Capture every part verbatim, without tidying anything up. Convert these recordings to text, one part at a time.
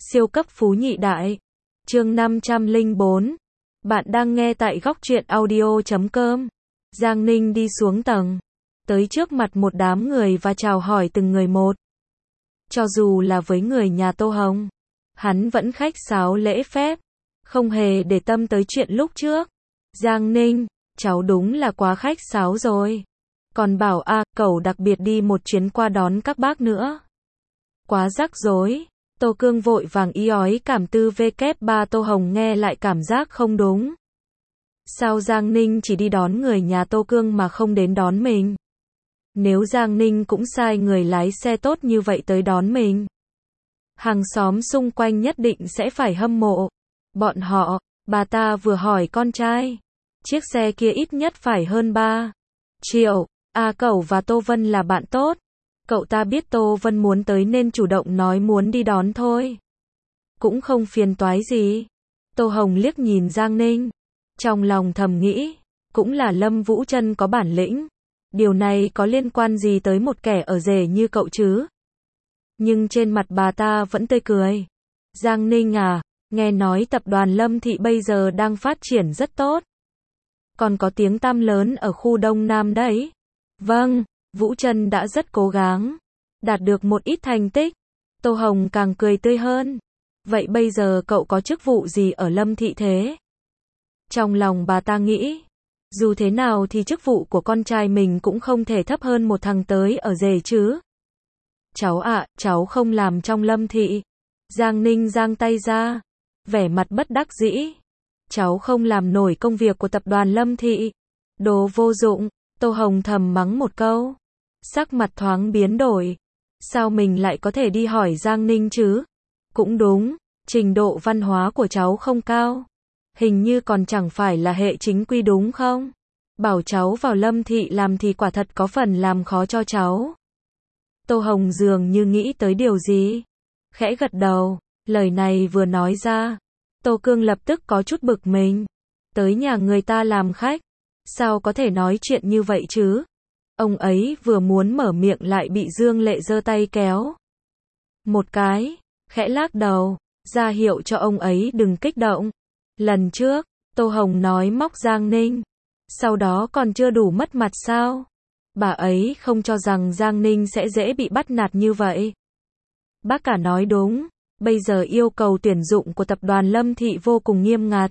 Siêu cấp phú nhị đại. Chương năm trăm lẻ bốn. Bạn đang nghe tại góc truyện audio chấm com. Giang Ninh đi xuống tầng, tới trước mặt một đám người và chào hỏi từng người một. Cho dù là với người nhà Tô Hồng, hắn vẫn khách sáo lễ phép, không hề để tâm tới chuyện lúc trước. Giang Ninh, cháu đúng là quá khách sáo rồi. Còn bảo a, à, cậu đặc biệt đi một chuyến qua đón các bác nữa. Quá rắc rối. Tô Cương vội vàng y ói cảm tư vê kép ba Tô Hồng nghe lại cảm giác không đúng. Sao Giang Ninh chỉ đi đón người nhà Tô Cương mà không đến đón mình? Nếu Giang Ninh cũng sai người lái xe tốt như vậy tới đón mình, hàng xóm xung quanh nhất định sẽ phải hâm mộ. Bọn họ, bà ta vừa hỏi con trai, chiếc xe kia ít nhất phải hơn ba triệu. À, cậu và Tô Vân là bạn tốt. Cậu ta biết Tô Vân muốn tới nên chủ động nói muốn đi đón thôi. Cũng không phiền toái gì. Tô Hồng liếc nhìn Giang Ninh, trong lòng thầm nghĩ, cũng là Lâm Vũ Trân có bản lĩnh. Điều này có liên quan gì tới một kẻ ở rể như cậu chứ? Nhưng trên mặt bà ta vẫn tươi cười. Giang Ninh à, nghe nói tập đoàn Lâm Thị bây giờ đang phát triển rất tốt. Còn có tiếng tăm lớn ở khu Đông Nam đấy. Vâng, Vũ Trân đã rất cố gắng, đạt được một ít thành tích. Tô Hồng càng cười tươi hơn. Vậy bây giờ cậu có chức vụ gì ở Lâm Thị thế? Trong lòng bà ta nghĩ, dù thế nào thì chức vụ của con trai mình cũng không thể thấp hơn một thằng tới ở rể chứ. Cháu ạ, à, cháu không làm trong Lâm Thị. Giang Ninh giang tay ra, vẻ mặt bất đắc dĩ. Cháu không làm nổi công việc của tập đoàn Lâm Thị. Đồ vô dụng. Tô Hồng thầm mắng một câu, sắc mặt thoáng biến đổi. Sao mình lại có thể đi hỏi Giang Ninh chứ? Cũng đúng, trình độ văn hóa của cháu không cao. Hình như còn chẳng phải là hệ chính quy đúng không? Bảo cháu vào Lâm Thị làm thì quả thật có phần làm khó cho cháu. Tô Hồng dường như nghĩ tới điều gì, khẽ gật đầu. Lời này vừa nói ra, Tô Cương lập tức có chút bực mình. Tới nhà người ta làm khách, sao có thể nói chuyện như vậy chứ? Ông ấy vừa muốn mở miệng lại bị Dương Lệ giơ tay kéo một cái, khẽ lắc đầu, ra hiệu cho ông ấy đừng kích động. Lần trước, Tô Hồng nói móc Giang Ninh, sau đó còn chưa đủ mất mặt sao? Bà ấy không cho rằng Giang Ninh sẽ dễ bị bắt nạt như vậy. Bác cả nói đúng, bây giờ yêu cầu tuyển dụng của tập đoàn Lâm Thị vô cùng nghiêm ngặt.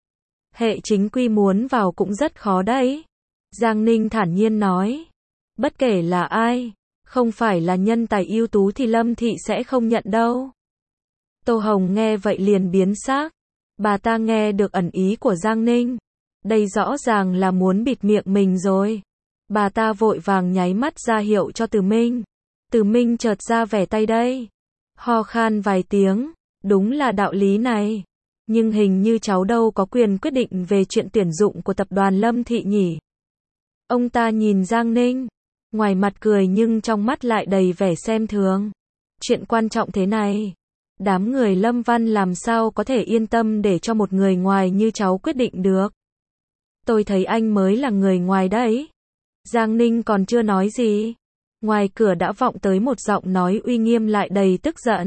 Hệ chính quy muốn vào cũng rất khó đấy. Giang Ninh thản nhiên nói. Bất kể là ai, không phải là nhân tài ưu tú thì Lâm Thị sẽ không nhận đâu. Tô Hồng nghe vậy liền biến sắc. Bà ta nghe được ẩn ý của Giang Ninh. Đây rõ ràng là muốn bịt miệng mình rồi. Bà ta vội vàng nháy mắt ra hiệu cho Từ Minh. Từ Minh chợt ra vẻ tay đây. Ho khan vài tiếng. Đúng là đạo lý này. Nhưng hình như cháu đâu có quyền quyết định về chuyện tuyển dụng của tập đoàn Lâm Thị nhỉ? Ông ta nhìn Giang Ninh, ngoài mặt cười nhưng trong mắt lại đầy vẻ xem thường. Chuyện quan trọng thế này, đám người Lâm Văn làm sao có thể yên tâm để cho một người ngoài như cháu quyết định được? Tôi thấy anh mới là người ngoài đấy. Giang Ninh còn chưa nói gì, ngoài cửa đã vọng tới một giọng nói uy nghiêm lại đầy tức giận.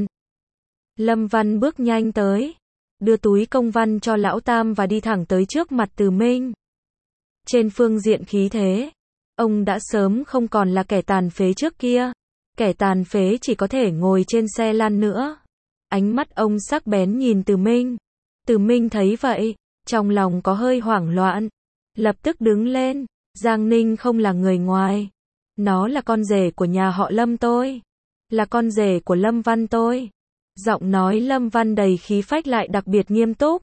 Lâm Văn bước nhanh tới, đưa túi công văn cho lão tam và đi thẳng tới trước mặt Từ Minh. Trên phương diện khí thế, ông đã sớm không còn là kẻ tàn phế trước kia. Kẻ tàn phế chỉ có thể ngồi trên xe lăn nữa. Ánh mắt ông sắc bén nhìn Từ Minh. Từ Minh thấy vậy, trong lòng có hơi hoảng loạn, lập tức đứng lên. Giang Ninh không là người ngoài, nó là con rể của nhà họ Lâm tôi, là con rể của Lâm Văn tôi. Giọng nói Lâm Văn đầy khí phách lại đặc biệt nghiêm túc.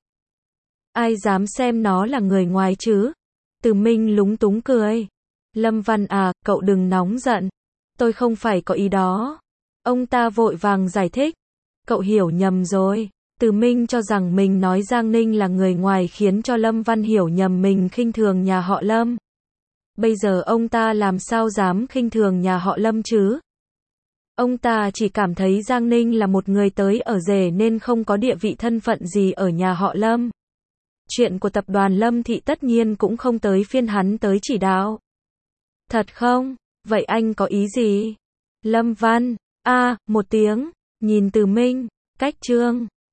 Ai dám xem nó là người ngoài chứ? Từ Minh lúng túng cười. Lâm Văn à, cậu đừng nóng giận. Tôi không phải có ý đó. Ông ta vội vàng giải thích. Cậu hiểu nhầm rồi. Từ Minh cho rằng mình nói Giang Ninh là người ngoài khiến cho Lâm Văn hiểu nhầm mình khinh thường nhà họ Lâm. Bây giờ ông ta làm sao dám khinh thường nhà họ Lâm chứ? Ông ta chỉ cảm thấy Giang Ninh là một người tới ở rể nên không có địa vị thân phận gì ở nhà họ Lâm. Chuyện của tập đoàn Lâm Thị tất nhiên cũng không tới phiên hắn tới chỉ đạo. Thật không? Vậy anh có ý gì? Lâm Văn, a, à, một tiếng, nhìn Từ Minh, cách Trương,